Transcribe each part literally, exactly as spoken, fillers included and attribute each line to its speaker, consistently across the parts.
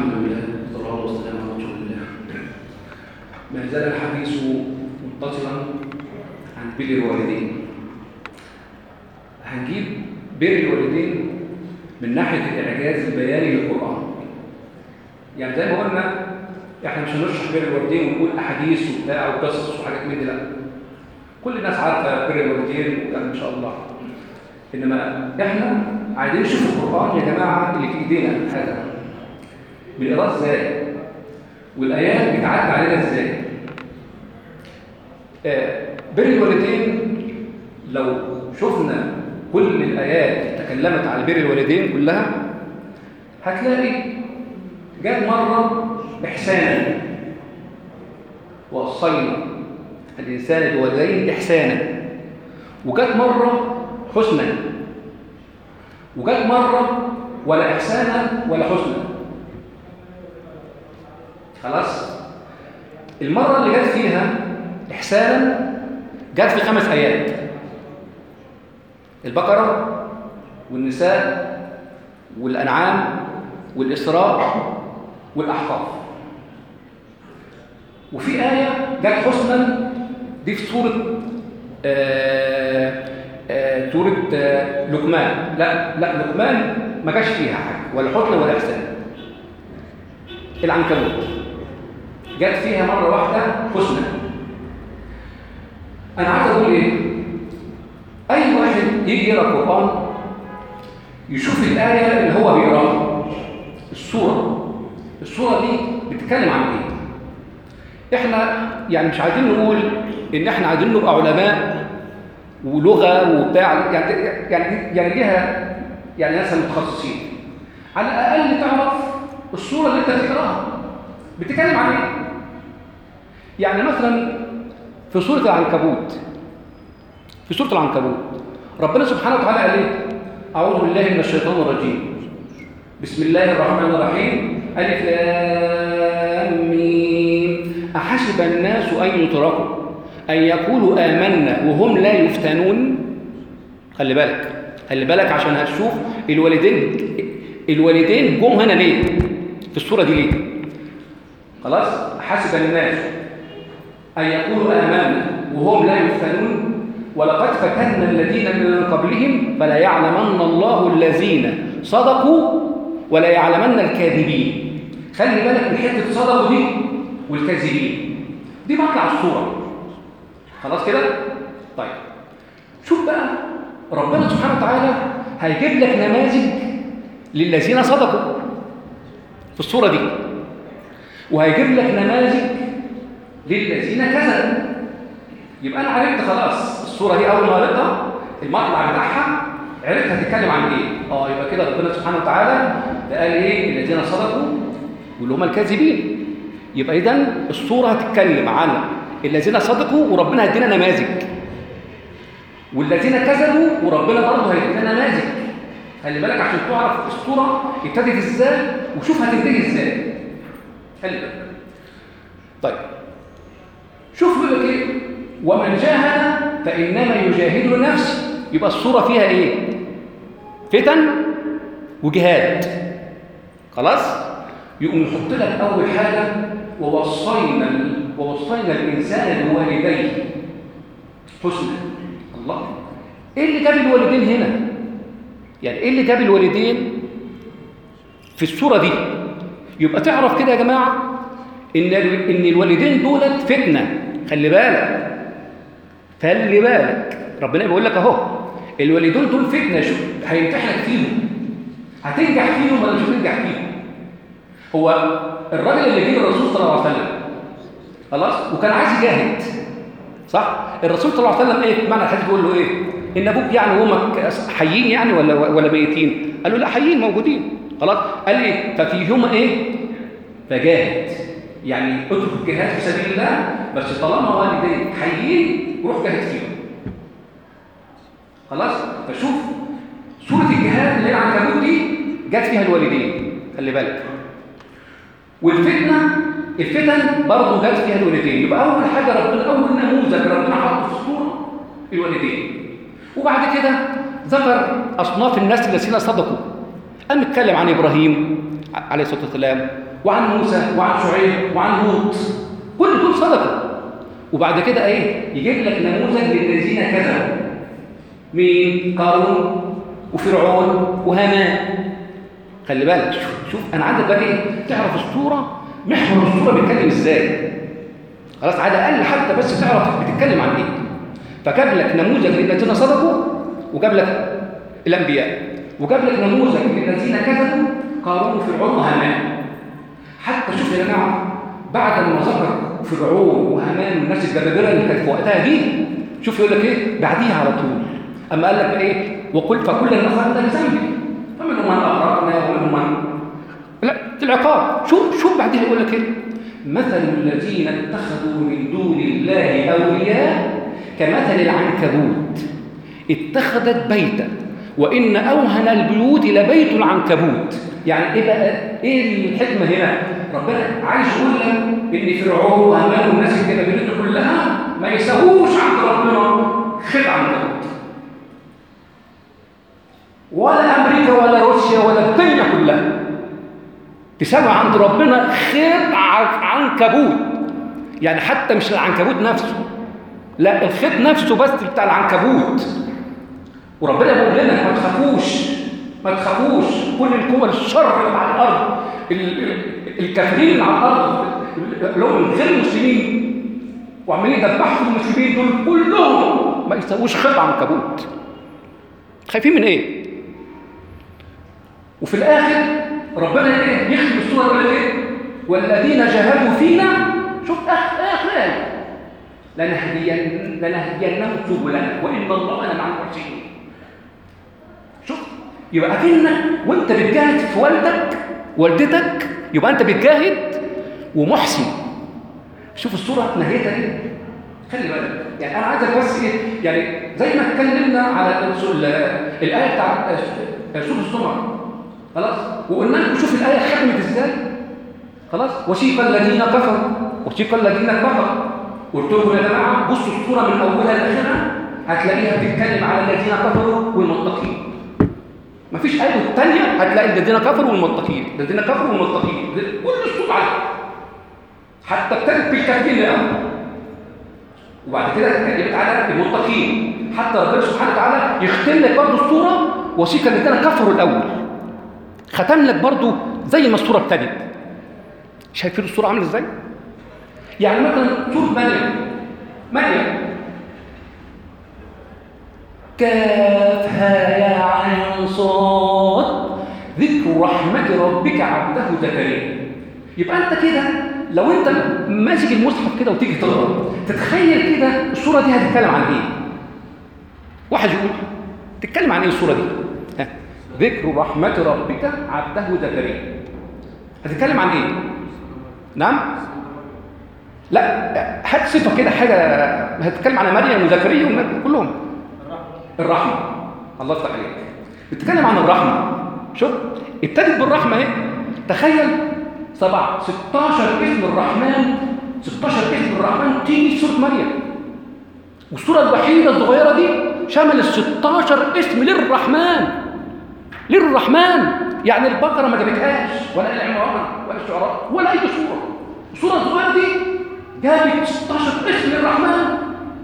Speaker 1: الحمد لله والصلاة والسلام على رسول الله. ما زال الحديث متصلا عن بر الوالدين. هنجيب بر الوالدين من ناحية الإعجاز البياني للقرآن. يعني زي ما قلنا احنا مش هنشرح بر الوالدين ونقول أحاديث وبتاع وقصص وحاجات من دي، لا. كل الناس عارفة بر الوالدين وإن شاء الله. إنما احنا عايزين نشوف القرآن يا جماعة اللي في إيدينا هذا بنقراه ازاي، والآيات بتعدي علينا ازاي. آه بر الوالدين لو شفنا كل الآيات تكلمت على بر الوالدين كلها هتلاقي جاءت مرة إحسانا، وصينا الإنسان بوالدين إحسانا، وجاءت مرة حسنا، وجاءت مرة ولا إحسانا ولا حسنا. خلاص؟ المرة اللي جت فيها إحسانا جت في خمس آيات: البقرة والنساء والأنعام والإسراء والأحقاف. وفي آية جت حسنا دي في سورة آه آه سورة آه لقمان. لا لا لقمان ما جاش فيها حاجة ولا حسن ولا إحسان. العنكبوت جت فيها مرة واحدة حسنى. أنا عايز أقول إيه؟ أي واحد يجي يقرأ القرآن يشوف الآية اللي هو بيقراها، السورة السورة دي بتتكلم عن إيه؟ إحنا يعني مش عايزين نقول إن إحنا عايزين نبقى علماء ولغة وبتاع، يعني يعني يعني ليها يعني ناس متخصصين. على الأقل تعرف السورة اللي أنت بتقراها بتتكلم عن إيه؟ يعني مثلا في سورة العنكبوت في سورة العنكبوت ربنا سبحانه وتعالى قال إيه؟ أعوذ بالله من الشيطان الرجيم. بسم الله الرحمن الرحيم. ألف لام ميم. أحسب الناس أن يتركوا أن يقولوا آمنا وهم لا يفتنون. خلي بالك خلي بالك عشان هتشوف الوالدين الوالدين جم هنا ليه في السورة دي ليه. خلاص؟ حسب الناس أن يقولوا آمنا وهم لا يفتنون ولقد فتنا الذين من قبلهم فلا يعلمن الله الذين صدقوا ولا يعلمن الكاذبين. خلي بالك من حتة صدقوا دي والكاذبين دي مطلع السورة. خلاص كده؟ طيب شوف بقى ربنا سبحانه وتعالى هيجيب لك نماذج للذين صدقوا في السورة دي، وهيجيب لك نماذج للذين كذبوا. يبقى انا عرفت خلاص السوره دي اول ما قريتها المطلع بتاعها عرفت هتتكلم عن ايه. اه يبقى كده ربنا سبحانه وتعالى قال ايه؟ الذين صدقوا واللي هم الكاذبين. يبقى اذا السوره هتتكلم عن الذين صدقوا وربنا هيدينا نماذج، والذين كذبوا وربنا برضه هيدينا نماذج. خلي بالك عشان تعرف السوره ابتدت ازاي وشوف هتنتهي ازاي. خلي بالك. طيب شوف بيقول لك ايه؟ ومن جاهد فانما يجاهد لنفسه. يبقى الصوره فيها ايه؟ فتن وجهاد. خلاص؟ يقوم يحط لك اول حاجه ووصينا ووصينا الانسان بوالديه حسنا. الله، ايه اللي جاب الوالدين هنا؟ يعني ايه اللي جاب الوالدين في الصوره دي؟ يبقى تعرف كده يا جماعه ان ان الوالدين دولت فتنه. خلي بالك خلي بالك ربنا بيقول لك اهو الوالدين دول فتنه. شوف هيمتحنك فيهم، هتنجح فيهم ولا مش هتنجح فيهم. هو الراجل اللي جه الرسول صلى الله عليه وسلم خلاص وكان عايز يجاهد، صح؟ الرسول صلى الله عليه وسلم ايه معنى الحديث؟ بيقول له ايه؟ ان ابوك يعني وامك حيين يعني ولا ولا ميتين؟ قال له لا حيين موجودين. خلاص؟ قال ايه؟ ففيهما ايه؟ فجاهد. يعني اترك الجهاد في سبيل الله بس طالما والديك حيين روح جاهد فيهم. خلاص؟ فشوف سورة الجهاد اللي هي العنكبوت دي جت فيها الوالدين. خلي بالك. والفتنة الفتن برضه جت فيها الوالدين. يبقى أول حاجة ربنا أول نموذج ربنا حطه في السورة الوالدين. وبعد كده ذكر أصناف الناس الذين صدقوا. قام اتكلم عن إبراهيم عليه الصلاة والسلام وعن موسى وعن شعيب وعن لوط، كل دول صدقوا. وبعد كده ايه؟ يجيب لك نموذج للذين كذبوا. مين؟ قارون وفرعون وهامان. خلي بالك، شوف, شوف انا عندك بقى ايه؟ تعرف الصوره، محور الصوره بيتكلم ازاي. خلاص، على الاقل حتى بس تعرف بتتكلم عن ايه. فجاب لك نموذج للذين صدقوا، وجاب لك الانبياء، وجاب لك نموذج للذين كذبوا، قارون وفرعون وهامان. حتى شوف يا جماعه، بعد ما ذكر فرعون وهامان والناس الجبابره اللي كانت في وقتها دي، شوف يقول لك ايه بعديها على طول. اما قال لك ايه؟ وقل فكلا اخذنا بذنبه فمنهم من اغرقنا ومنهم من لا العقاب. شوف شوف بعديها يقول لك ايه؟ مثل الذين اتخذوا من دون الله اولياء كمثل العنكبوت اتخذت بيتا وان اوهن البيوت لبيت العنكبوت. يعني ايه بقى؟ ايه الحكمه هنا؟ ربنا عايز يقول لك ان فرعون وهامان والناس الجبابره كلها ما يساووش عند ربنا خدعه عنكبوت، ولا امريكا ولا روسيا ولا الدنيا كلها تساوي عند ربنا خدعه عنكبوت. يعني حتى مش العنكبوت نفسه، لا الخيط نفسه بس بتاع العنكبوت. وربنا بيقول لنا ما تخافوش ما تخافوش، كل القوى الشر اللي على الارض، الكافرين اللي على الارض اللي هم غير المسلمين وعمالين يدبحوا في المسلمين دول كلهم ما يسووش خيط عنكبوت. خايفين من ايه؟ وفي الاخر ربنا ايه؟ يختم السوره يقول ايه؟ والذين جاهدوا فينا، شوف اخر ايه؟ لنهدين لنهدينهم سبلنا وان الله مع المحسنين. شوف، يبقى اكنك وانت بتجاهد في والدك والدتك يبقى انت بتجاهد ومحسن. شوف الصوره نهايتها ايه؟ خلي بالك، يعني انا عايزك بس ايه، يعني زي ما اتكلمنا على الايه بتاع سوره الزمر، خلاص، وقلنا لكم شوف الايه ختمت ازاي. خلاص، وسيق الذين كفروا وسيق الذين كفروا. قلت لكم يا جماعه بصوا الصوره من اولها لاخرها هتلاقيها بتتكلم على الذين كفروا والمتقين. مفيش آية الثانية هتلاقي الذين كفروا والمتقين، الذين كفروا والمتقين، كل الصوت عليه. حتى ابتدت بالكافرين الأول، وبعد كده اتكلمت على المتقين، حتى ربنا سبحانه وتعالى يختم لك برضه الصورة وسيق الذين كفروا الأول. ختم لك برضه زي ما الصورة ابتدت. شايفين الصورة عاملة ازاي؟ يعني مثلا سورة مريم مريم كافها يا عين صاد ذكر رحمة ربك عبده زكريا. يبقى انت كده لو انت ماسك المصحف كده وتيجي تقرا تتخيل كده الصوره دي هتتكلم عن ايه؟ واحد يقول تتكلم عن ايه الصوره دي؟ ها. ذكر رحمة ربك عبده زكريا هتتكلم عن ايه؟ نعم؟ لا هات صفه كده حاجه هتتكلم عن مريم وزكريا كلهم. الرحمة، الله يفتح عليك. بتتكلم عن الرحمة. شوف ابتدت بالرحمة اهي. تخيل سبعة ستاشر اسم الرحمن، ستاشر اسم الرحمن تيجي في سورة مريم. والسورة الوحيدة الصغيرة دي شمل ستاشر اسم للرحمن. للرحمن يعني البقرة ما جابتهاش ولا العمران ولا الشعراء ولا أي سورة. السورة الصغيرة دي جابت ستاشر اسم للرحمن.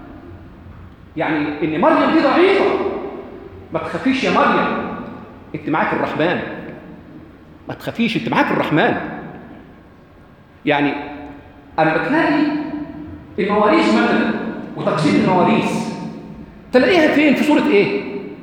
Speaker 1: يعني ان مريم دي ضعيفه، ما تخافيش يا مريم انت معاك الرحمن، ما تخافيش انت معاك الرحمن. يعني انا بتلاقي المواريث مثلا وتقسيم المواريث تلاقيها فين؟ في سوره ايه؟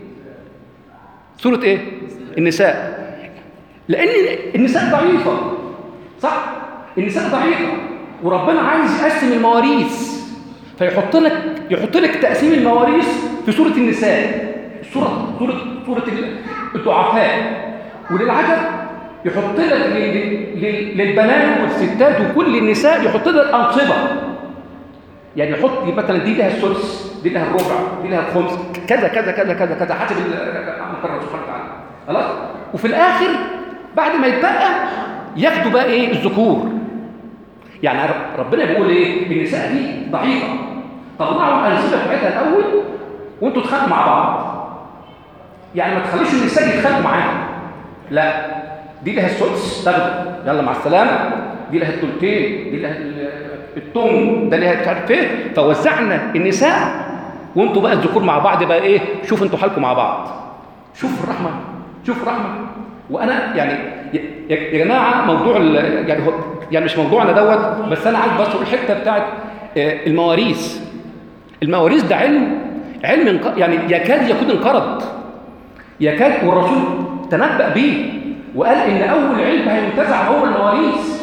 Speaker 1: سوره ايه؟ النساء. لان النساء ضعيفه، صح؟ النساء ضعيفه وربنا عايز يقسم المواريث فيحط لك يحط لك تقسيم المواريث في سوره النساء، سوره سوره سوره الضعفاء. وللعجب يحط لك للبنات والستات وكل النساء يحط لك انصبه. يعني يحط مثلا دي لها السدس، دي لها الربع، دي لها الخمس، كذا كذا كذا كذا كذا حسب المقرر سبحانه وتعالى. خلاص، وفي الاخر بعد ما يتبقى ياخدوا بقى ايه؟ الذكور. يعني ربنا بيقول ايه؟ النساء دي ضعيفه، طلعوا الانسبه بتاعتها الاول وانتوا تخانقوا مع بعض. يعني ما تخليش النساء يتخانقوا معاهم، لا دي لها السدس تاخده، يلا مع السلامه، دي لها التلتين، دي لها التم، ده لها مش عارف ايه. فوزعنا النساء وانتوا بقى الذكور مع بعض بقى ايه، شوفوا انتوا حالكم مع بعض. شوف الرحمه، شوف الرحمه. وانا يعني يا, يا جماعه موضوع يعني هو يعني مش موضوعنا دوت، بس انا عايز بس الحته بتاعت المواريث. المواريث ده علم علم يعني يكاد يكون انقرض، يكاد، والرسول تنبأ به وقال ان اول علم هينتزع هو المواريث.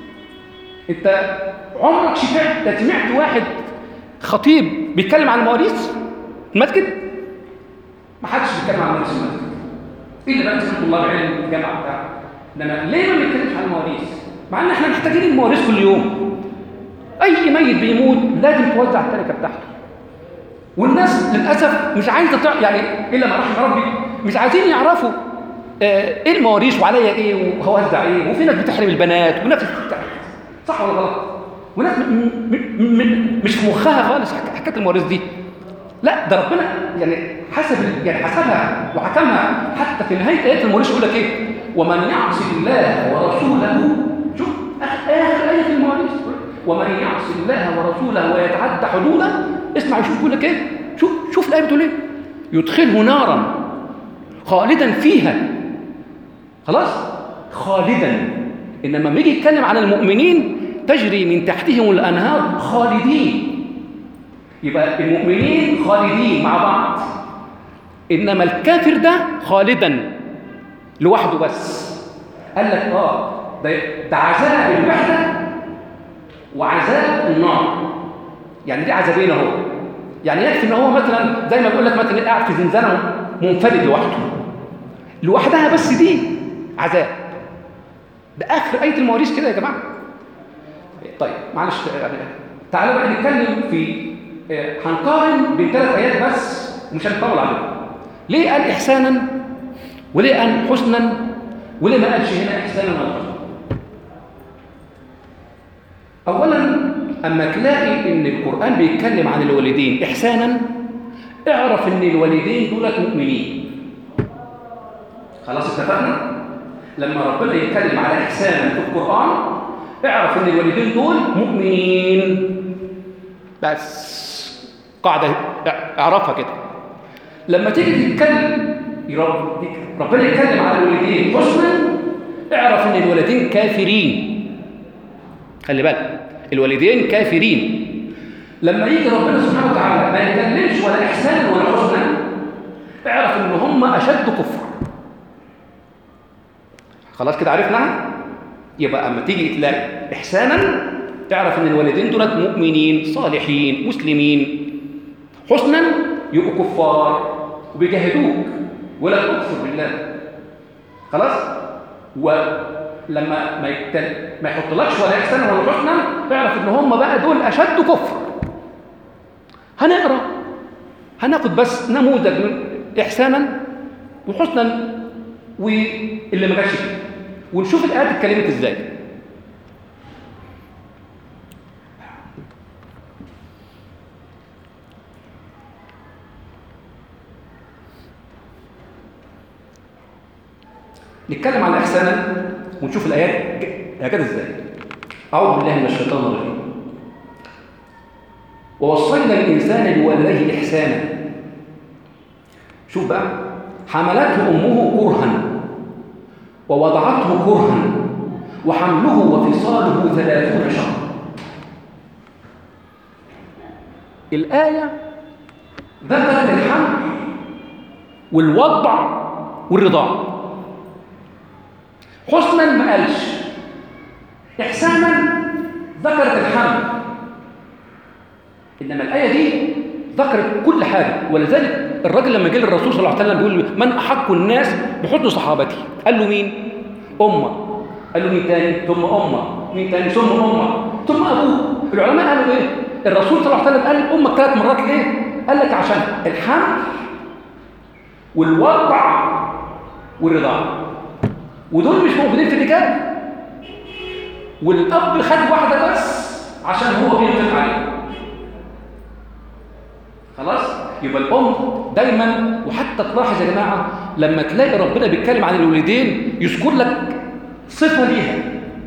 Speaker 1: انت عمرك شفعت سمعت واحد خطيب بيتكلم عن المواريث المسجد؟ ما حدش بيتكلم عن المواريث المسجد الا بقى سمعت طلاب علم في الجامعه بتاعه. انما ليه ما بنتكلمش عن المواريث؟ مع ان احنا محتاجين المواريث كل يوم. اي ميت بيموت لازم توزع التركه بتاعته، والناس للاسف مش عايزه تع... يعني الا ما رحم ربي مش عايزين يعرفوا آه ايه المواريث وعليا ايه وهوزع ايه. وفي ناس بتحرم البنات وناس صح ولا غلط، وناس م... م... م... مش في مخها خالص حكايه المواريث دي. لا ده ربنا يعني حسب يعني حسبها وحكمها. حتى في نهايه ايه المواريث يقول لك ايه؟ ومن يعص الله ورسوله، شوف اخر ايه في المواريث، ومن يعص الله ورسوله ويتعدى حدوده، اسمع شوف يقول لك ايه، شوف شوف الايه بتقول ايه؟ يدخله نارا خالدا فيها. خلاص خالدا. انما لما يجي يتكلم عن المؤمنين تجري من تحتهم الانهار خالدين، يبقى المؤمنين خالدين مع بعض، انما الكافر ده خالدا لوحده بس. قال لك اه ده, ده عذاب الوحده وعذاب النار. يعني دي عذابين اهو. يعني يكفي ان هو مثلا زي ما بيقول لك مثلا قاعد في زنزانه منفرد لوحده، لوحدها بس دي عذاب. ده اخر ايه المواريث كده يا جماعه. طيب معلش يعني تعالوا بقى نتكلم في هنقارن بين ثلاث ايات بس ومش هنطول عليهم. ليه قال احسانا وليه قال حسنا وليه ما قالش هنا احسانا ولا حسنا؟ اولا اما تلاقي ان القران بيتكلم عن الوالدين احسانا، اعرف ان الوالدين دولت مؤمنين. خلاص اتفقنا؟ لما ربنا يتكلم على احسانا في القران اعرف ان الوالدين دول مؤمنين بس. قاعده اعرفها كده. لما تيجي تتكلم ربنا يتكلم على الوالدين حسنا، اعرف ان الوالدين كافرين. خلي بالك الوالدين كافرين. لما يجي ربنا سبحانه وتعالى ما يتكلمش ولا احسان ولا حسنا، اعرف ان هم اشد كفر. خلاص كده عرفنا. يبقى اما تيجي تلاقي احسانا تعرف ان الوالدين دولت مؤمنين صالحين مسلمين. حسنا يبقوا كفار وبيجاهدوك ولا تكفر بالله. خلاص. ولما ما يتل... ما يحطلكش ولا احسانا ولا حسنا اعرف ان هم بقى دول اشد كفر. هنقرا هناخد بس نموذج من احسانا وحسنا واللي ما جاش فيه ونشوف الايات اتكلمت ازاي. نتكلم عن احسانا ونشوف الايات هكذا ازاي. اعوذ بالله من الشيطان الرجيم. ووصينا الانسان بوالديه احسانا. شوف بقى، حملته امه كرها ووضعته كرها وحمله وفصاله ثلاثون شهرا. الآية ذكرت الحمل والوضع والرضاع. حسنا ما قالش، إحسانا ذكرت الحمل، إنما الآية دي ذكرت كل حاجة. ولذلك الراجل لما جه للرسول صلى الله عليه وسلم بيقول من أحق الناس بحسن صحابتي؟ قال له مين؟ أمة. قال له مين تاني؟ ثم أمة. مين تاني؟ ثم أمة. ثم أبوه. العلماء قالوا إيه؟ الرسول صلى الله عليه وسلم قال أمك ثلاث مرات ليه؟ قال لك عشان الحمل والوضع والرضاع، ودول مش موجودين في الرجال. والأب خد واحدة بس عشان هو بينفق عليه. خلاص؟ يبقى الأم دايما، وحتى تلاحظ يا جماعة لما تلاقي ربنا بيتكلم عن الوالدين يذكر لك صفة ليها.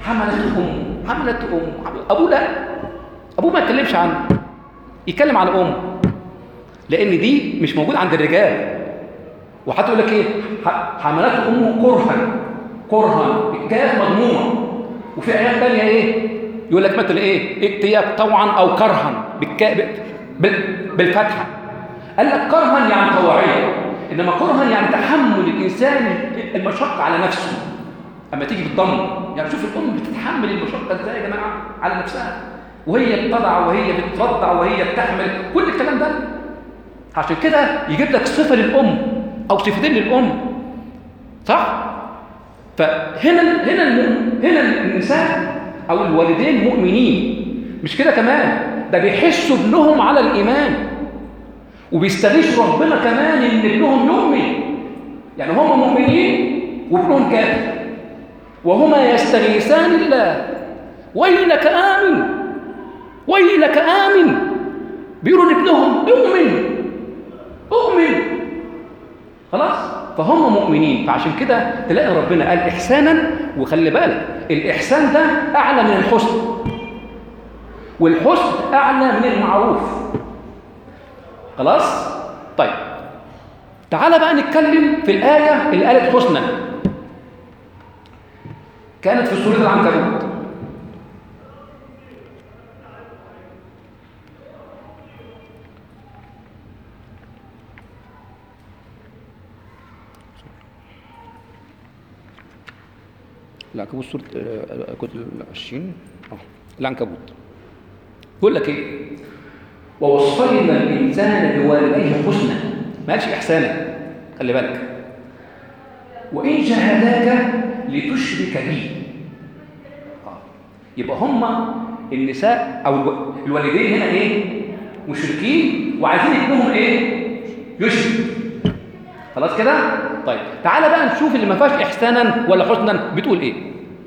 Speaker 1: حملته أمه حملته أمه أبوه لا، أبوه ما يتكلمش عنه، يتكلم عن أمه، لأن دي مش موجود عند الرجال. وحتى يقول لك إيه؟ حملته أمه كرها كرها، الكاف مضمومة. وفي آيات ثانية إيه؟ يقول لك مثل إيه؟ ائتياك طوعا أو كرها بالفتحة. قال لك كرها يعني طوعية، إنما كرها يعني تحمل الإنسان المشقة على نفسه. أما تيجي بالضم، يعني شوف الأم بتتحمل المشقة إزاي يا جماعة على نفسها، وهي بتضع وهي بترضع وهي بتحمل كل الكلام ده. عشان كده يجيب لك صفة للأم أو صفتين للأم، صح؟ فهنا هنا هنا النساء أو الوالدين مؤمنين، مش كده كمان، ده بيحسوا ابنهم على الإيمان، وبيستغيثوا ربنا كمان إن ابنهم يؤمن. يعني هم مؤمنين وابنهم كافر، وهما يستغيثان الله ويلك آمن ويلك آمن، بيقولوا لابنهم اؤمن اؤمن، خلاص. فهم مؤمنين. فعشان كده تلاقي ربنا قال إحسانا، وخلي بالك الإحسان ده أعلى من الحسن، والحسن أعلى من المعروف، خلاص. طيب تعال بقى نتكلم في الآية اللي قالت حسنا، كانت في سورة العنكبوت. العنكبوت سورة كنت عشرين اه العنكبوت بيقول لك ايه؟ ووصينا الانسان بوالديه حسنا، ما قالش احسانا، خلي بالك. وان جاهداك لتشرك بي، يبقى هما النساء او الوالدين هنا ايه؟ مشركين، وعايزين ابنهم ايه؟ يشرك، خلاص كده. طيب تعالى بقى نشوف اللي ما فيهاش احسانا ولا حسنا بتقول ايه.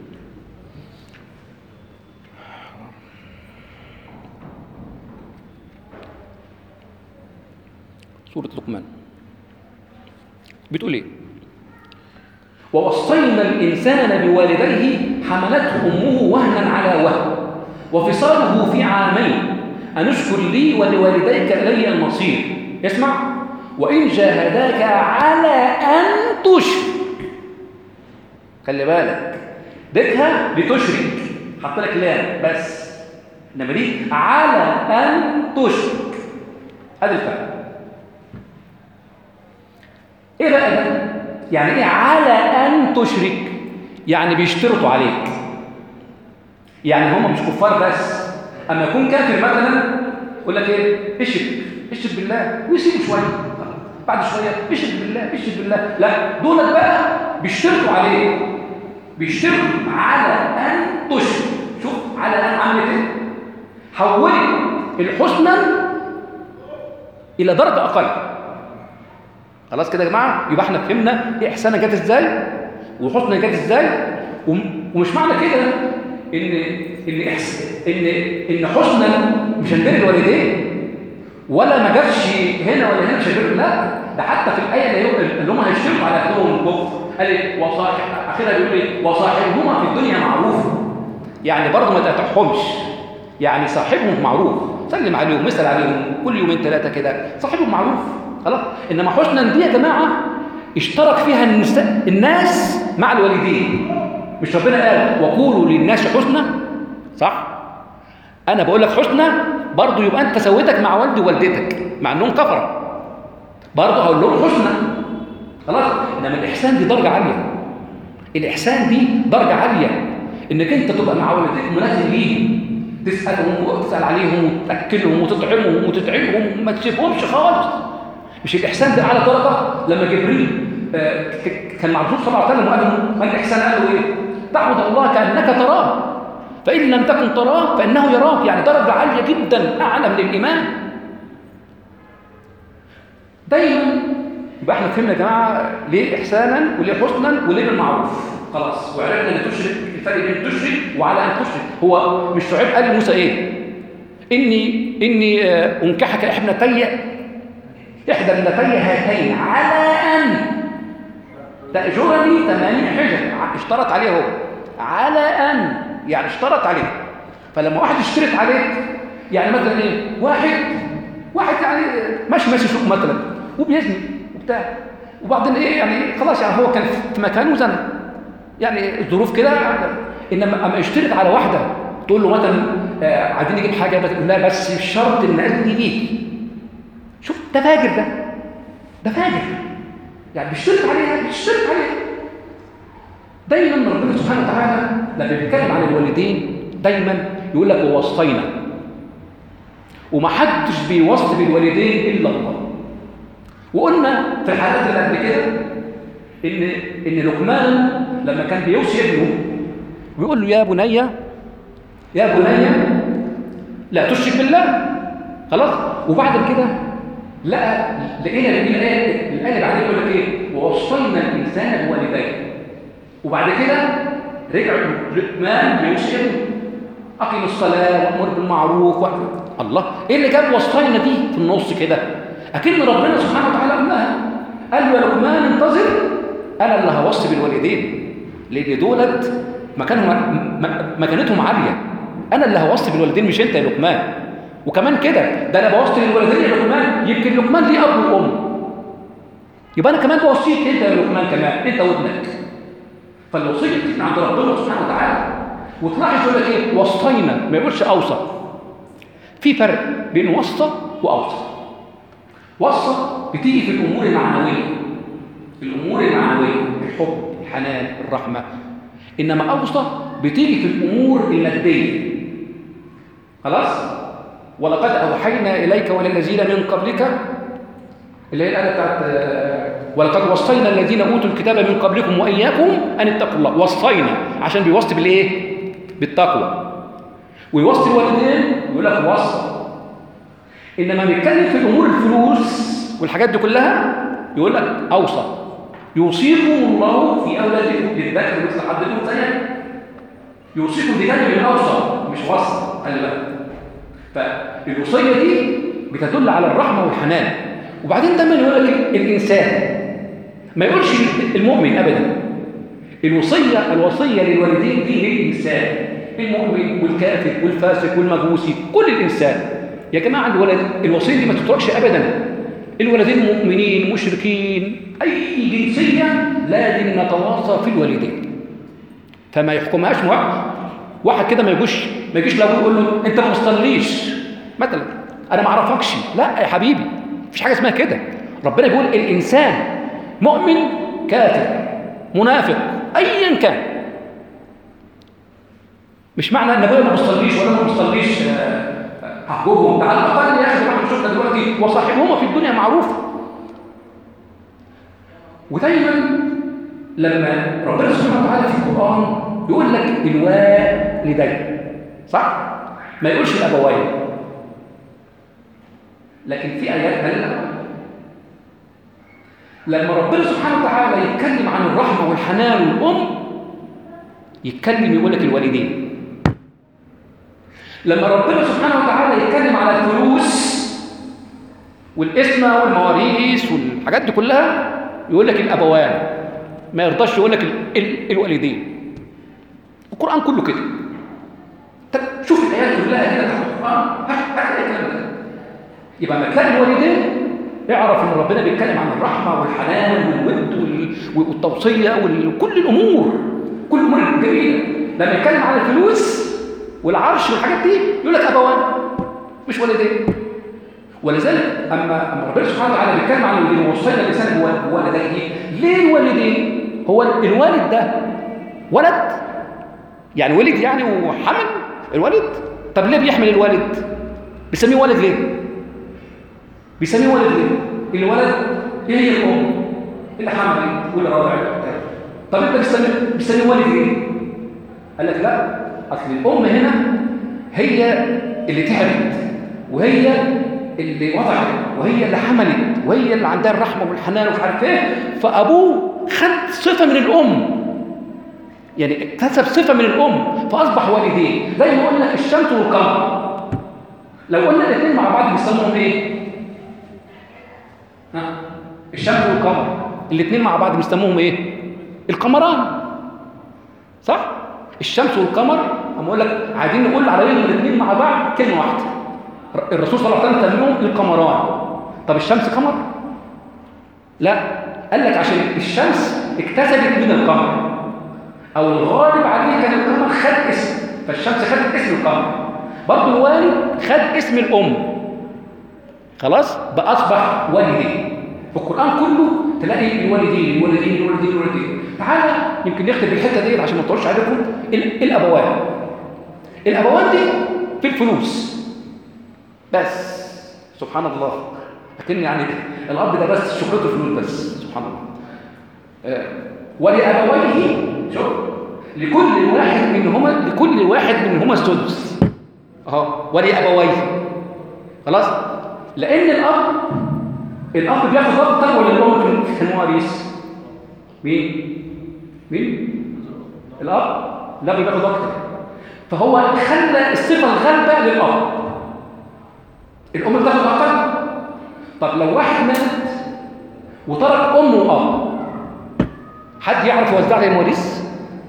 Speaker 1: سورة لقمان بتقول ايه؟ ووصينا الإنسان بوالديه حملته أمه وهنا على وهن وفصاله في عامين أن اشكر لي ولوالديك إلي المصير. اسمع، وإن جاهداك على أن تشرك، خلي بالك ديتها لتشرك، حط لك لام بس، إنما دي على أن تشرك، هذا الفرق. ايه بقى ده؟ يعني ايه على ان تشرك؟ يعني بيشترطوا عليك، يعني هم مش كفار بس، اما يكون كافر مثلا يقول لك ايه؟ اشرك اشرك بالله، ويسيبوا شويه، بعد شويه اشرك بالله اشرك بالله، لا دول بقى بيشترطوا عليك، بيشترطوا على ان تشرك. شوف على ان عملت ايه؟ حولت الحسنى الى درجه اقل. خلاص كده يا جماعه، يبقى احنا فهمنا ايه احسانه جت ازاي وحسنه جت ازاي. ومش معنى كده ان ان احسن ان ان حسنه مش هنبر الوالدين، ولا ما جابش هنا ولا هنا مش هنبر، لا ده حتى في الايه اللي هم هيشتركوا على اهلهم الكفر قال وصاحب، اخرها بيقول ايه؟ وصاحبهما في الدنيا معروفا، يعني برضه ما تقطعهمش، يعني صاحبهم معروف، سلم عليهم، مثل عليهم كل يومين ثلاثه كده، صاحبهم معروف، خلاص. انما حسنا دي يا جماعه اشترك فيها الناس, الناس مع الوالدين، مش ربنا قال وقولوا للناس حسنا؟ صح؟ انا بقول لك حسنا برضه، يبقى انت سويتك مع والدي ووالدتك مع انهم كفره، برضه هقول لهم حسنا، خلاص. انما الاحسان دي درجه عاليه، الاحسان دي درجه عاليه، انك انت تبقى مع والدتك ملازم ليهم، تسالهم وتسال عليهم وتاكلهم وتطعمهم وتتعبهم وما تسيبهمش خالص. مش الإحسان ده على درجة لما جبريل كان مع الرسول صلى الله عليه وسلم وقال ما الإحسان؟ قالوا إيه؟ تعبد الله كأنك تراه فإن لم تكن تراه فإنه يراك، يعني درجة عالية جدا، أعلى من الإيمان. دايما يبقى احنا فهمنا يا جماعة ليه إحسانا وليه حسنا وليه بالمعروف، خلاص. وعرفنا أن تشرك، الفرق بين تشرك وعلى أن تشرك. هو مش شعيب قال لموسى إيه؟ إني إني أنكحك ابنتي إحدى ابنتي هاتين على أن تأجرني ثمانين حجة، اشترط عليه هو على أن يعني اشترط عليك. فلما واحد اشترط عليك، يعني مثلا ايه، واحد واحد يعني ماشي ماشي سوق مثلا وبيزني وبتاع، وبعدين ايه يعني خلاص، يعني هو كان في مكانه زنى، يعني الظروف كده. انما اما اشترط على واحده تقول له مثلا آه عايزين نجيب حاجه، بتقول لها بس الشرط ان اذني بيكي. شوف ده فاجر، ده ده فاجر، يعني بيشترط عليها بيشترط عليها. دايما ربنا سبحانه وتعالى لما بيتكلم عن الوالدين دايما يقول لك ووصينا، ومحدش بيوصي بالوالدين الا الله. وقلنا في الحلقات اللي قبل كده ان ان لقمان لما كان بيوصي ابنه ويقول له يا بني يا بني لا تشرك بالله، خلاص. وبعد كده لقى لقينا الايه الايه اللي بعدين يقول لك ايه، ووصينا الانسان بوالديه. وبعد كده رجع لقمان بيوصي ابنه اقيم الصلاه وامر بالمعروف و... الله، ايه اللي جاب وصينا دي في النص كده؟ اكيد ربنا سبحانه وتعالى قالها، قال له يا لقمان انتظر، انا اللي هوصي بالوالدين، لان دولت مكانهم مكانتهم عاليه، انا اللي هوصي بالوالدين مش انت يا لقمان. وكمان كده ده انا بوصي للوالدين يا لقمان، يمكن لقمان ليه اب وام، يبقى انا كمان بوصيك انت يا لقمان كمان، انت وابنك. فالوصيه بتيجي عند ربنا سبحانه وتعالى. وتلاحظ يقول لك ايه، وصينا، ما يقولش اوصى. في فرق بين وصى واوصى. وصى بتيجي في الامور المعنويه، الامور المعنويه، الحب، الحنان، الرحمه. انما اوصى بتيجي في الامور الماديه. خلاص؟ ولقد اوحينا اليك وللذين من قبلك، اللي هي الايه بتاعت ولقد وصينا الذين اوتوا الكتاب من قبلكم واياكم ان اتقوا الله. وصينا عشان بيوصي بالايه؟ بالتقوى. ويوصي الوالدين يقول لك وصى. انما بيتكلم في امور الفلوس والحاجات دي كلها يقول لك اوصى. يوصيكم الله في اولادكم للذكر مثل حظ الانثيين. يوصيكم دي كلمه اوصى مش وصى، خلي بالك. فالوصيه دي بتدل على الرحمه والحنان. وبعدين دايما يقول لك الانسان، ما يقولش المؤمن ابدا. الوصيه الوصيه للوالدين دي للانسان، المؤمن والكافر والفاسق والمجوسي، كل الانسان. يا جماعه الولد الوصيه دي ما تتركش ابدا. الولدين مؤمنين مشركين اي جنسيه لازم نتواصى في الوالدين. فما يحكمهاش واحد واحد كده، ما يجوش ما يجيش لو يقول له انت ما تصليش مثلا، انا ما اعرفكش. لا يا حبيبي، مفيش حاجه اسمها كده. ربنا بيقول الانسان مؤمن كافر منافق ايا كان. مش معنى ان ابويا ما بيصليش ولا ما بيصليش هحجبهم. على الاقل يا اخي احنا شفنا دلوقتي وصاحبهما في الدنيا معروفه. ودايما لما ربنا سبحانه وتعالى في القران يقول لك الوالدين، صح؟ ما يقولش الابوين. لكن في ايات قال لما ربنا سبحانه وتعالى يتكلم عن الرحمه والحنان والام يتكلم يقول لك الوالدين. لما ربنا سبحانه وتعالى يتكلم على الفلوس والاسمه والمواريث والحاجات دي كلها يقول لك الابوان، ما يرضاش يقول لك ال ال الوالدين. القران كله كده. طب شوف الايات كلها كده تحت القران، هتلاقي الكلام ده. يبقى لما تلاقي الوالدين اعرف ان ربنا بيتكلم عن الرحمه والحنان والود والتوصيه وكل الامور، كل الامور الجميله. لما يتكلم عن الفلوس والعرش والحاجات دي يقول لك ابوان مش والدين. ولذلك اما اما ربنا سبحانه وتعالى بيتكلم عن الوالدين ووصينا الانسان بوالديه، ليه الوالدين؟ هو الوالد ده ولد يعني ولد يعني وحمل الولد. طب ليه بيحمل الولد؟ بيسميه ولد ليه؟ بيسميه ولد ليه؟ الولد ايه هي الام اللي حملت واللي رضعت. طب انت بتسميه بتسميه ولد ليه؟ قال لك لا، اصل الام هنا هي اللي تعبت وهي اللي وضعت وهي اللي حملت وهي اللي عندها الرحمه والحنان ومش عارف ايه. فابوه خد صفه من الام، يعني اكتسب صفه من الام فاصبح والديه. زي ما قلنا الشمس والقمر، لو قلنا الاثنين مع بعض بيسموهم ايه؟ ها؟ الشمس والقمر الاثنين مع بعض بيسموهم ايه؟ القمران، صح؟ الشمس والقمر اما اقول لك عايزين نقول عليهم الاثنين مع بعض كلمه واحده. الرسول صلى الله عليه وسلم سميهم القمران. طب الشمس قمر؟ لا، قال لك عشان الشمس اكتسبت من القمر، او الغالب عليه كان القمر خد اسم، فالشمس خدت اسم القمر. برضه الوالد خد اسم الام، خلاص بقى اصبح والدين. في القران كله تلاقي الوالدين الوالدين الوالدين الوالدين. تعالى يمكن نختم بالحته ديت عشان ما نطولش عليكم. الابوان الابوان دي في الفلوس بس، سبحان الله، لكن يعني الاب ده بس شغلته فلوس بس، سبحان الله. آه. ولابويه، شوف، لكل واحد منهما لكل واحد منهما السدس اهو، ولابويه، خلاص. لان الاب الاب بياخد اكتر ولا الام في المواريث؟ مين مين الاب؟ لا، بياخد اكتر، فهو خلى الصفه الغالبه للاب. الام بتاخد اكتر. طب لو واحد مات وترك ام واب، حد يعرف يوزع لي المواريث؟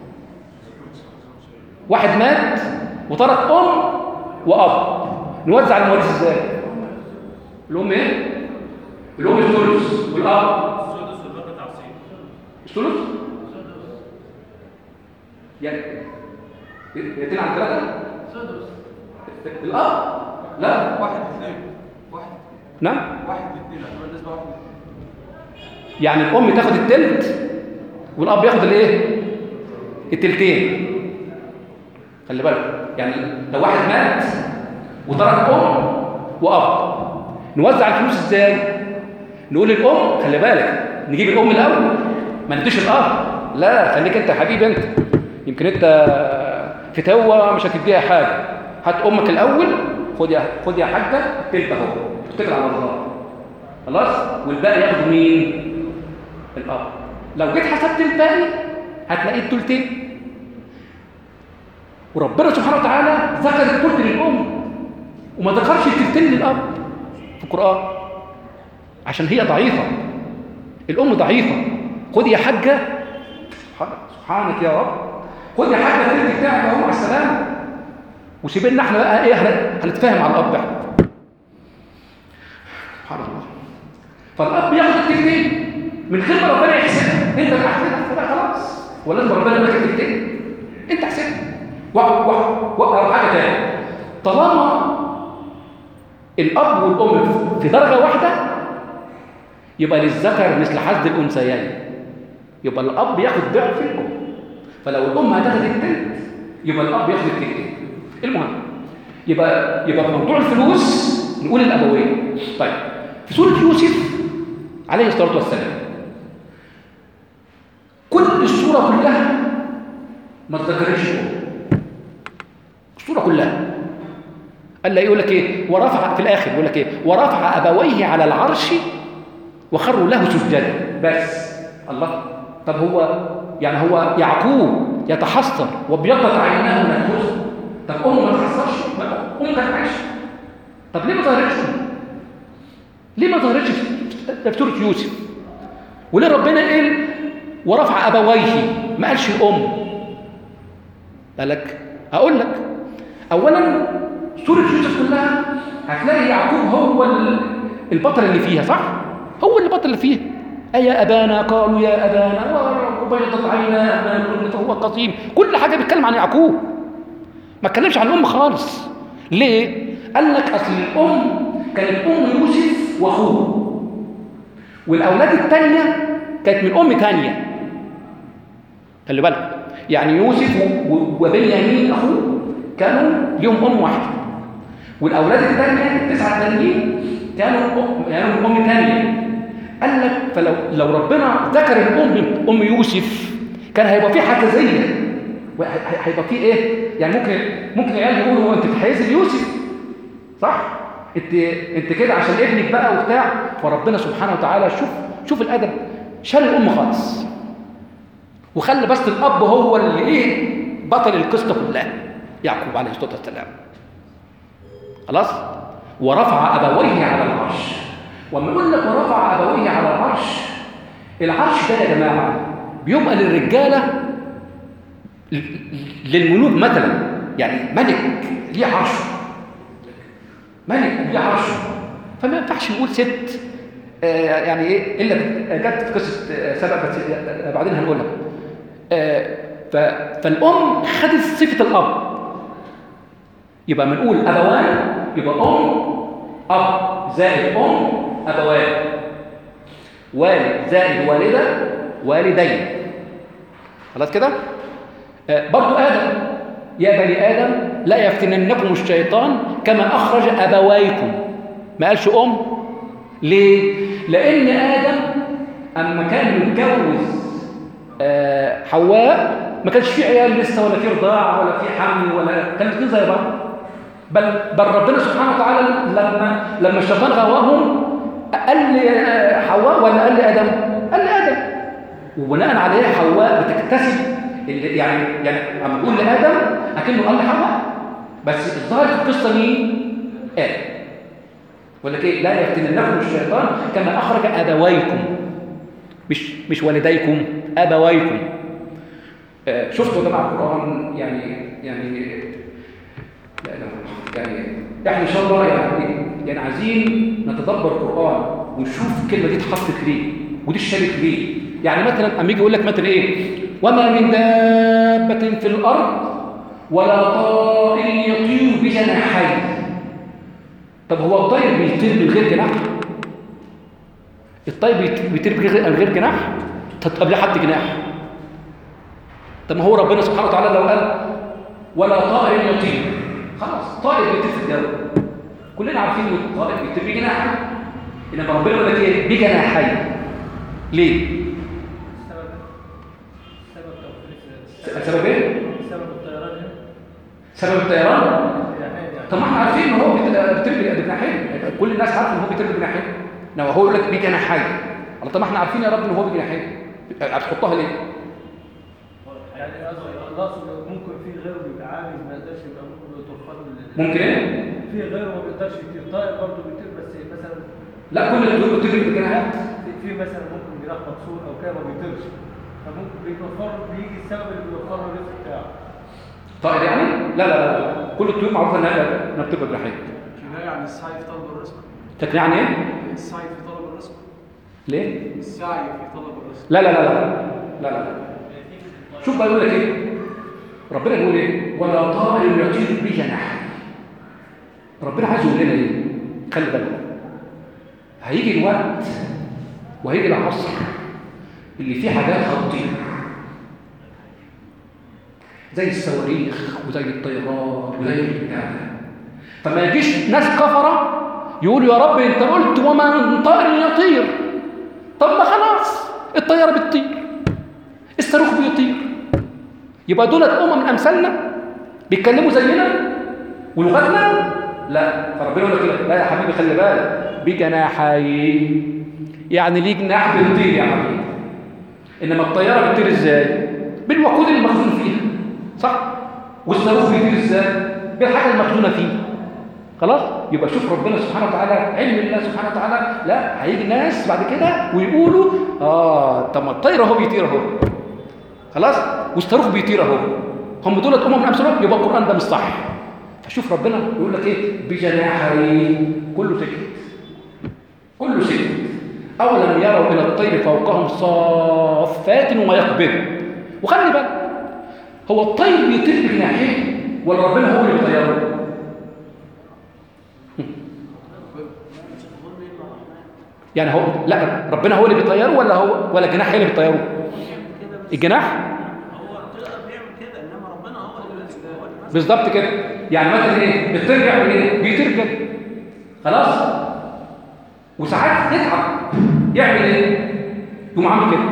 Speaker 1: واحد مات وترك ام واب، نوزع المواريث ازاي؟ الام ايه؟ الام الثلث والاب السدس والباقي تعصيب. الثلث يعني يتين عن ثلاثه سدس. الاب لا، واحد اثنين واحد. نعم، واحد اثنين بالنسبه واحد. يعني الام تاخد الثلث والاب ياخد الايه؟ التلتين. خلي بالك، يعني لو واحد مات وترك ام واب، نوزع الفلوس ازاي؟ نقول الام، خلي بالك، نجيب الام الاول، ما نديش الاب. لا، خليك انت يا حبيبي، انت يمكن انت فتوه مش هتديها حاجه. هات امك الاول، خد يا خد يا حاجه التلت اهو، اتكل على الله، خلاص. والباقي ياخده مين؟ الاب. لو جيت حسبت الباقي هتلاقي التلتين، وربنا سبحانه وتعالى ذكر التلت للام وما ذكرش التلتين للاب في القران عشان هي ضعيفه. الام ضعيفه. خد يا حاجه، سبحانك يا رب، خد يا حاجه التلت بتاعك اهو، مع السلامه، وسيبنا احنا بقى ايه، هنتفاهم على الاب احنا. سبحان الله. فالاب ياخد التلتين من غير ما ربنا يحسبها. انت اللي حسبها خلاص، ولا لازم ربنا ياخد التلتين؟ انت حسبها. واحد واحد حاجه تاني، طالما الاب والام في درجه واحده يبقى للذكر مثل حظ الانثيين، يبقى الاب ياخد ضعف الام. فلو الام هتاخد التلت يبقى الاب ياخد التلتين. المهم، يبقى يبقى في موضوع الفلوس نقول الابوين. طيب، في سوره يوسف عليه الصلاه والسلام كل السوره كلها ما تذكرش الام. السوره كلها قال يقول لك ايه؟ ورفع في الاخر يقول لك ايه؟ ورفع ابويه على العرش وخروا له سجدا. بس الله، طب هو يعني هو يعقوب يتحسر وبيضت عيناه من الحزن. طب امه ما تحسرش؟ امه كانت عايشه. طب ليه ما ظهرتش؟ ليه ما ظهرتش في سوره يوسف؟ وليه ربنا قال ورفع ابويه ما قالش الام؟ قال لك اقول لك، اولا سوره يوسف كلها هتلاقي يعقوب هو البطل اللي فيها، صح؟ هو اللي بطل اللي فيها. أيا أبانا قالوا يا أبانا وبيضت عيناه فهو قصيم. كل حاجة بيتكلم عن يعقوب، ما اتكلمش عن الأم خالص. ليه؟ قال لك أصل الأم كانت أم يوسف وأخوه، والأولاد الثانية كانت من أم ثانية. خلي بالك، يعني يوسف وبنيامين أخوه كانوا ليهم أم واحدة، والأولاد الثانية التسعة الثانيين كانوا يعني من أم ثانية. قال لك فلو لو ربنا ذكر الام ام يوسف كان هيبقى في حساسيه، هيبقى في ايه يعني، ممكن ممكن العيال يقولوا انت بتحيز يوسف، صح؟ انت انت كده عشان ابنك بقى وبتاع. فربنا سبحانه وتعالى شوف شوف الادب، شال الام خالص وخلى بس الاب هو اللي ايه بطل القصه كلها، يعقوب عليه الصلاه والسلام. خلاص. ورفع ابويه على العرش. وما يقول لك ورفع ابويه على العرش، العرش ده يا جماعه بيبقى للرجاله، للملوك مثلا يعني ملك ليه عرش، ملك ليه عرش، فما ينفعش نقول ست آه يعني ايه الا جت في قصه آه سبق، بس آه بعدين هنقولها. آه فالام خدت صفه الاب، يبقى بنقول ابوان، يبقى ام اب زائد ام ابوان، والد زائد والده والدين. خلاص كده؟ آه برضو ادم، يا بني ادم لا يفتننكم الشيطان كما اخرج ابويكم. ما قالش ام. ليه؟ لان ادم اما كان متجوز آه حواء ما كانش في عيال لسه، ولا في رضاعه ولا في حمل، ولا كانوا الاثنين زي بعض. بل بل ربنا سبحانه وتعالى لما لما الشيطان غواهم قال لي حواء ولا قال لي ادم؟ قال لي ادم، وبناء عليه حواء بتكتسب يعني يعني عم بقول لادم اكنه قال لحواء، بس الظاهر في القصه مين؟ ادم. ولا ايه؟ لا يفتننكم الشيطان كما اخرج ابويكم، مش مش والديكم، ابويكم. آه شفتوا يا جماعه القران يعني يعني لا لا يعني احنا ان شاء الله يعني يعني عايزين نتدبر القران ونشوف الكلمه دي اتحطت ليه ودي اشترت ليه. يعني مثلا اما يجي يقول لك مثلا ايه؟ وما من دابه في الارض ولا طائر يطير بجناحيه. طب هو الطير بيطير من غير جناح؟ الطير بيطير من غير جناح؟ طب ليه حط جناح؟ طب ما هو ربنا سبحانه وتعالى لو قال ولا طائر يطير، خلاص طائر بيطير في الجو، كلنا عارفين ان الطائر بيطير بجناحين، انما ربنا يقول لك ايه؟ بجناحين. ليه؟ سبب سبب ايه؟
Speaker 2: سبب الطيران.
Speaker 1: سبب الطيران؟ طب ما احنا عارفين ان هو بيطير بجناحين، كل الناس عارفه ان هو بيطير بجناحين، انما هو يقول لك بجناحين. طب ما احنا عارفين يا رب ان هو بجناحين، هتحطها ليه؟
Speaker 2: يعني اقصد ممكن في غيره بيبقى عاجز ما يقدرش يبقى ممكن طرفان.
Speaker 1: ممكن ايه؟
Speaker 2: في غيره ما بيقدرش يطير، طائر برضه بيطير بس مثلا
Speaker 1: لا كل الطيور بتطير بجناحات.
Speaker 2: في مثلا ممكن جناح مكسور او كده ما بيطيرش، فممكن بيوفر بيجي السبب اللي بيوفر له الرزق بتاعه.
Speaker 1: طائر يعني؟ لا لا لا كل الطيور معروفه انها انها بتبقى بجناحين.
Speaker 3: كناية عن السعي في طلب الرزق.
Speaker 1: تكنية عن ايه؟
Speaker 3: السعي في طلب الرزق.
Speaker 1: ليه؟
Speaker 3: السعي في طلب الرزق.
Speaker 1: لا لا لا لا لا لا لا شوف بقى يقول لك ايه؟ ربنا يقول ايه؟ ولا طائر يطير بجناح. ربنا عايز يقول لنا ايه؟ خلي بالك، هيجي الوقت وهيجي العصر اللي فيه حاجات هتطير زي الصواريخ وزي الطيارات وزي البتاع، فما يجيش ناس كفره يقولوا يا رب انت قلت وما من طائر يطير. طب ما خلاص الطياره بتطير، الصاروخ بيطير، يبقى دول امم امثالنا بيتكلموا زينا ولغتنا؟ لا. فربنا يقول لك لا يا حبيبي خلي بالك، بجناحين، يعني ليه جناح بيطير يا حبيبي. انما الطياره بتطير ازاي؟ بالوقود المخزون فيها، صح؟ والصاروخ بيطير ازاي؟ بالحاجه المخزونه فيه. خلاص؟ يبقى شوف ربنا سبحانه وتعالى، علم الله سبحانه وتعالى. لا هيجي ناس بعد كده ويقولوا اه طب ما الطير اهو بيطير اهو، خلاص، والصاروخ بيطير اهو، هم دول امم امثالهم، يبقى القران ده مش صح. فشوف ربنا يقول لك ايه؟ بجناحين، كله سكت، كله سكت. اولم يروا الى الطير فوقهم صافات وما يقبض. وخلي بالك، هو الطير بيطير بجناحين ولا ربنا هو اللي بيطيره؟ يعني هو لا ربنا هو اللي بيطيره ولا هو ولا الجناح هي اللي بيطيره؟ الجناح
Speaker 3: هو تقدر بيعمل كده، انما ربنا هو اللي بيطيره.
Speaker 1: بالظبط كده. يعني مثلا ايه؟ بترجع من ايه؟ بيطير كده، خلاص، وساعات يتعب يعمل ايه؟ يقوم عامل كده،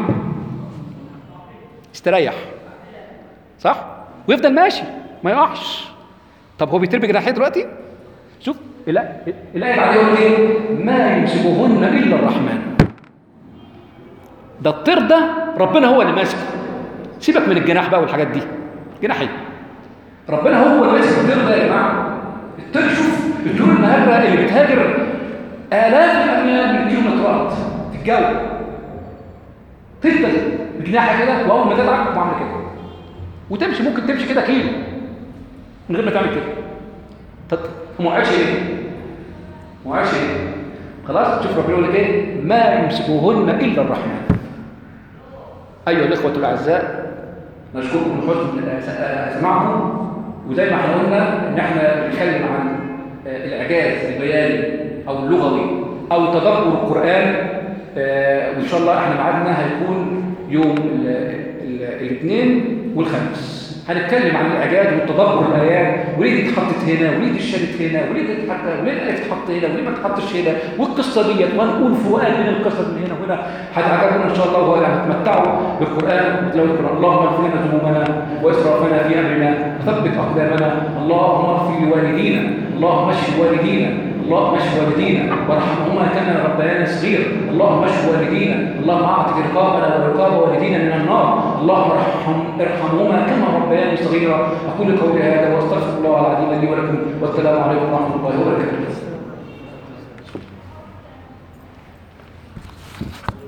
Speaker 1: استريح، صح؟ ويفضل ماشي ما يقعش. طب هو بيطير بجناحيه دلوقتي؟ شوف الآية بعد يقول ايه؟ ما يمسكهن الا الرحمن. ده الطير ده ربنا هو اللي ماسكه، سيبك من الجناح بقى والحاجات دي، جناحيه ربنا هو اللي ماسك الطير ده يا جماعه. الطير شوف الطيور النهارده اللي بتهاجر آلاف الأميال من الكيلومترات في الجو، تفضل بجناحها كده، واول ما تتعب تعمل كده وتمشي، ممكن تمشي كده كيلو من غير ما تعمل كده. طب ما وقعش ايه؟ ما وقعش ايه؟ خلاص شوف ربنا يقول لك ايه؟ ما يمسكوهن الا الرحمن. ايها الاخوه الاعزاء، نشكركم لحسن سماعكم. وزي ما احنا قلنا ان احنا بنتكلم عن الاعجاز البياني او اللغوي او تدبر القران، وان شاء الله احنا ميعادنا هيكون يوم الاثنين والخميس. هنتكلم عن الاعجاز والتدبر الايات، وليه دي اتحطت هنا وليه دي اتشالت هنا وليه دي اتحط وليه الايه اتحط هنا وليه ما اتحطش هنا، والقصه ديت، وهنقول فروقات بين القصص من هنا وهنا. هتعجبونا ان شاء الله وهتتمتعوا بالقران وتلاقوا القران. اللهم اغفر لنا ذنوبنا واسرافنا في امرنا وثبت اقدامنا. اللهم اغفر لوالدينا، اللهم اشف والدينا، اللهم اشف والدينا وارحمهما كما ربيانا صغيرا. اللهم اشف والدينا، اللهم اعتق رقابنا ورقاب والدينا من النار. اللهم ارحم ارحمهما كما ربياني صغيرا. اقول قولي هذا واستغفر الله العظيم لي ولكم، والسلام عليكم ورحمه الله وبركاته.